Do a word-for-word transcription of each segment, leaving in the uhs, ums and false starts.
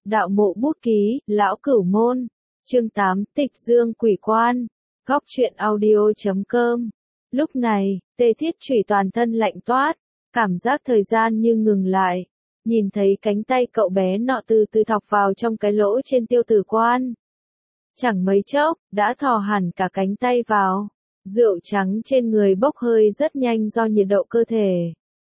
Đạo mộ bút ký, Lão Cửu Môn. Chương tám, Tịch Dương Quỷ Quan. Góc truyện audio.com. Lúc này, Tề Thiết Chủy toàn thân lạnh toát, cảm giác thời gian như ngừng lại. Nhìn thấy cánh tay cậu bé nọ từ từ thọc vào trong cái lỗ trên tiêu tử quan. Chẳng mấy chốc, đã thò hẳn cả cánh tay vào. Rượu trắng trên người bốc hơi rất nhanh do nhiệt độ cơ thể.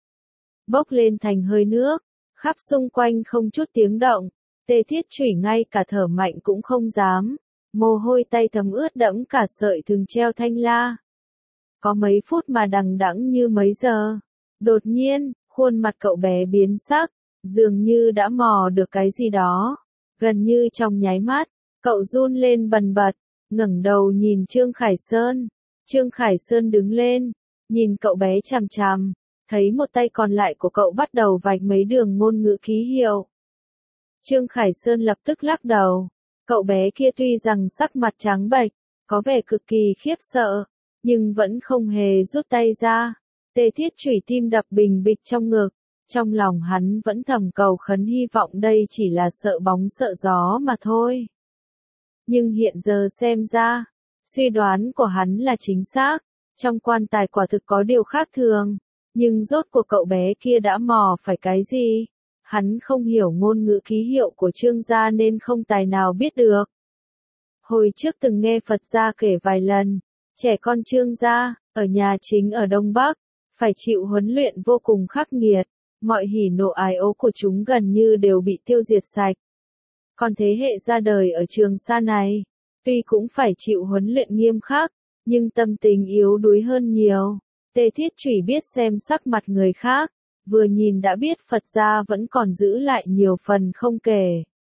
Bốc lên thành hơi nước, khắp xung quanh không chút tiếng động. Tề Thiết Chủy ngay cả thở mạnh cũng không dám. Mồ hôi tay thấm ướt đẫm cả sợi thừng treo thanh la. Có mấy phút mà đằng đẵng như mấy giờ. Đột nhiên, khuôn mặt cậu bé biến sắc, dường như đã mò được cái gì đó. Gần như trong nháy mắt, cậu run lên bần bật, ngẩng đầu nhìn Trương Khải Sơn. Trương Khải Sơn đứng lên, nhìn cậu bé chằm chằm, thấy một tay còn lại của cậu bắt đầu vạch mấy đường ngôn ngữ ký hiệu. Trương Khải Sơn lập tức lắc đầu. Cậu bé kia tuy rằng sắc mặt trắng bệch, có vẻ cực kỳ khiếp sợ, nhưng vẫn không hề rút tay ra. Tề Thiết Chủy tim đập bình bịch trong ngực, trong lòng hắn vẫn thầm cầu khấn hy vọng đây chỉ là sợ bóng sợ gió mà thôi. Nhưng hiện giờ xem ra, suy đoán của hắn là chính xác, trong quan tài quả thực có điều khác thường, nhưng rốt cuộc cậu bé kia đã mò phải cái gì? Hắn không hiểu ngôn ngữ ký hiệu của Trương gia nên không tài nào biết được. Hồi trước từng nghe Phật gia kể vài lần, trẻ con Trương gia, ở nhà chính ở Đông Bắc, phải chịu huấn luyện vô cùng khắc nghiệt, mọi hỉ nộ ái ố của chúng gần như đều bị tiêu diệt sạch. Còn thế hệ ra đời ở Trường Sa này, tuy cũng phải chịu huấn luyện nghiêm khắc, nhưng tâm tình yếu đuối hơn nhiều. Tề Thiết Chủy biết xem sắc mặt người khác, vừa nhìn đã biết Phật gia vẫn còn giữ lại nhiều phần không kể.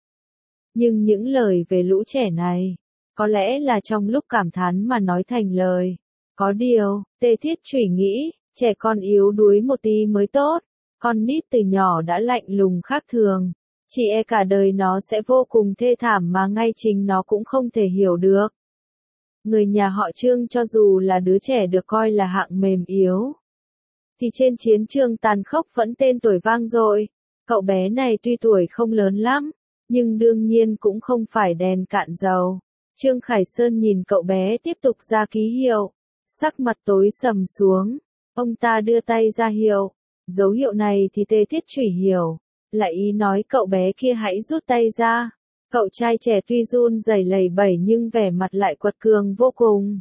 Nhưng những lời về lũ trẻ này, có lẽ là trong lúc cảm thán mà nói thành lời. Có điều, Tề Thiết Chủy nghĩ, trẻ con yếu đuối một tí mới tốt, con nít từ nhỏ đã lạnh lùng khác thường, chỉ e cả đời nó sẽ vô cùng thê thảm mà ngay chính nó cũng không thể hiểu được. Người nhà họ Trương cho dù là đứa trẻ được coi là hạng mềm yếu, thì trên chiến trường tàn khốc vẫn tên tuổi vang dội. Cậu bé này tuy tuổi không lớn lắm, nhưng đương nhiên cũng không phải đèn cạn dầu. Trương Khải Sơn nhìn cậu bé tiếp tục ra ký hiệu, sắc mặt tối sầm xuống, ông ta đưa tay ra hiệu, dấu hiệu này thì Tề Thiết Chủy hiểu, lại ý nói cậu bé kia hãy rút tay ra. Cậu trai trẻ tuy run rẩy lẩy bẩy nhưng vẻ mặt lại quật cường vô cùng.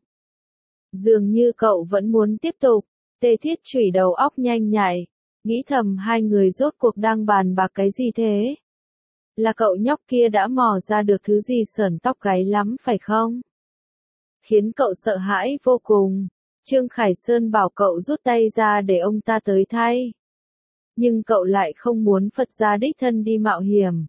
Dường như cậu vẫn muốn tiếp tục. Tề Thiết Chủy đầu óc nhanh nhạy, nghĩ thầm hai người rốt cuộc đang bàn bạc cái gì thế? Là cậu nhóc kia đã mò ra được thứ gì sởn tóc gáy lắm phải không? Khiến cậu sợ hãi vô cùng. Trương Khải Sơn bảo cậu rút tay ra để ông ta tới thay. Nhưng cậu lại không muốn Phật gia đích thân đi mạo hiểm.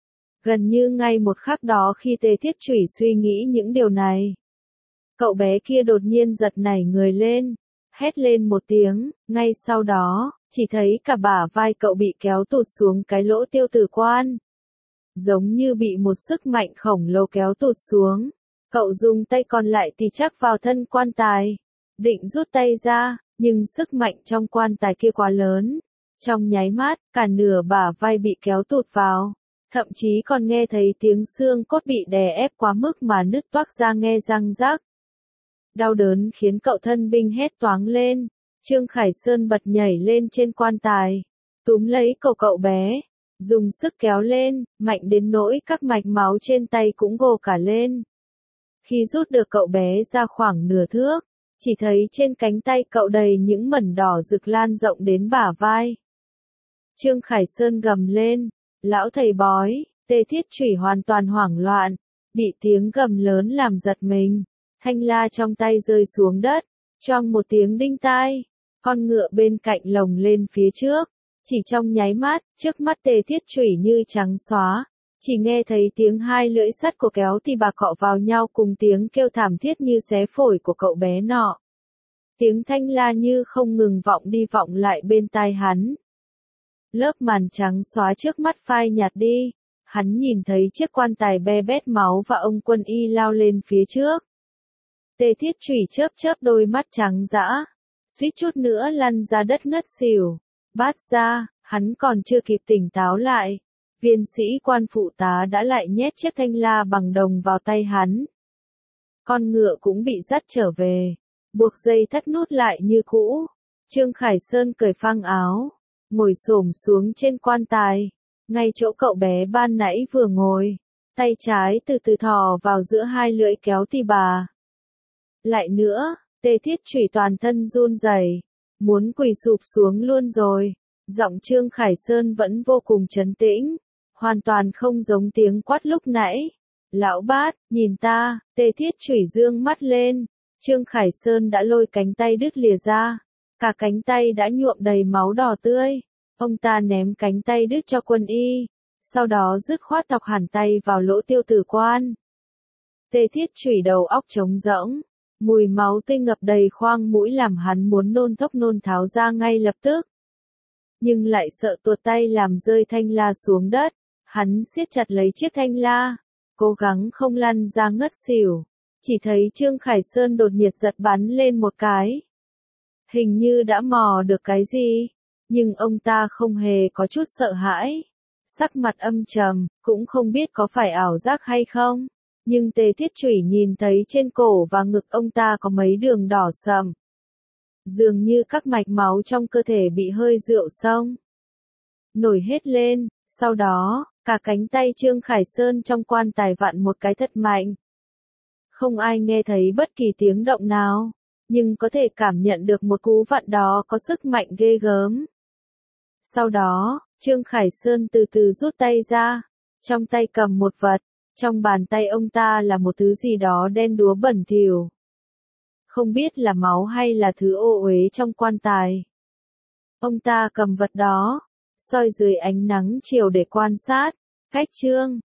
Gần như ngay một khắc đó khi Tề Thiết Chủy suy nghĩ những điều này, cậu bé kia đột nhiên giật nảy người lên, hét lên một tiếng, ngay sau đó, chỉ thấy cả bả vai cậu bị kéo tụt xuống cái lỗ tiêu tử quan. Giống như bị một sức mạnh khổng lồ kéo tụt xuống, cậu dùng tay còn lại tì chắc vào thân quan tài, định rút tay ra, nhưng sức mạnh trong quan tài kia quá lớn. Trong nháy mắt, cả nửa bả vai bị kéo tụt vào, thậm chí còn nghe thấy tiếng xương cốt bị đè ép quá mức mà nứt toác ra nghe răng rắc. Đau đớn khiến cậu thân binh hét toáng lên. Trương Khải Sơn bật nhảy lên trên quan tài, túm lấy cổ cậu bé, dùng sức kéo lên, mạnh đến nỗi các mạch máu trên tay cũng gồ cả lên. Khi rút được cậu bé ra khoảng nửa thước, chỉ thấy trên cánh tay cậu đầy những mẩn đỏ rực lan rộng đến bả vai. Trương Khải Sơn gầm lên, lão thầy bói. Tề Thiết Chủy hoàn toàn hoảng loạn, bị tiếng gầm lớn làm giật mình. Thanh la trong tay rơi xuống đất, choang một tiếng đinh tai, con ngựa bên cạnh lồng lên phía trước, chỉ trong nháy mắt, trước mắt Tề Thiết Chủy như trắng xóa, chỉ nghe thấy tiếng hai lưỡi sắt của kéo thì bà cọ vào nhau cùng tiếng kêu thảm thiết như xé phổi của cậu bé nọ. Tiếng thanh la như không ngừng vọng đi vọng lại bên tai hắn. Lớp màn trắng xóa trước mắt phai nhạt đi, hắn nhìn thấy chiếc quan tài be bét máu và ông quân y lao lên phía trước. Tề Thiết Chủy chớp chớp đôi mắt trắng dã, suýt chút nữa lăn ra đất ngất xỉu. Bát gia, hắn còn chưa kịp tỉnh táo lại, viên sĩ quan phụ tá đã lại nhét chiếc thanh la bằng đồng vào tay hắn. Con ngựa cũng bị dắt trở về, buộc dây thắt nút lại như cũ. Trương Khải Sơn cởi phăng áo, ngồi xổm xuống trên quan tài, ngay chỗ cậu bé ban nãy vừa ngồi, tay trái từ từ thò vào giữa hai lưỡi kéo tì bà. Lại nữa, Tề Thiết Chủy toàn thân run rẩy, muốn quỳ sụp xuống luôn rồi. Giọng Trương Khải Sơn vẫn vô cùng trấn tĩnh, hoàn toàn không giống tiếng quát lúc nãy. Lão Bát, nhìn ta. Tề Thiết Chủy dương mắt lên, Trương Khải Sơn đã lôi cánh tay đứt lìa ra, cả cánh tay đã nhuộm đầy máu đỏ tươi. Ông ta ném cánh tay đứt cho quân y, sau đó dứt khoát thọc hẳn tay vào lỗ tiêu tử quan. Tề Thiết Chủy đầu óc trống rỗng, mùi máu tươi ngập đầy khoang mũi làm hắn muốn nôn thốc nôn tháo ra ngay lập tức. Nhưng lại sợ tuột tay làm rơi thanh la xuống đất, hắn siết chặt lấy chiếc thanh la, cố gắng không lăn ra ngất xỉu. Chỉ thấy Trương Khải Sơn đột nhiệt giật bắn lên một cái. Hình như đã mò được cái gì, nhưng ông ta không hề có chút sợ hãi. Sắc mặt âm trầm, cũng không biết có phải ảo giác hay không. Nhưng Tề Thiết Chủy nhìn thấy trên cổ và ngực ông ta có mấy đường đỏ sầm. Dường như các mạch máu trong cơ thể bị hơi rượu xông nổi hết lên, sau đó, cả cánh tay Trương Khải Sơn trong quan tài vặn một cái thật mạnh. Không ai nghe thấy bất kỳ tiếng động nào, nhưng có thể cảm nhận được một cú vặn đó có sức mạnh ghê gớm. Sau đó, Trương Khải Sơn từ từ rút tay ra, trong tay cầm một vật, trong bàn tay ông ta là một thứ gì đó đen đúa bẩn thỉu. Không biết là máu hay là thứ ô uế trong quan tài. Ông ta cầm vật đó, soi dưới ánh nắng chiều để quan sát. Cách Trương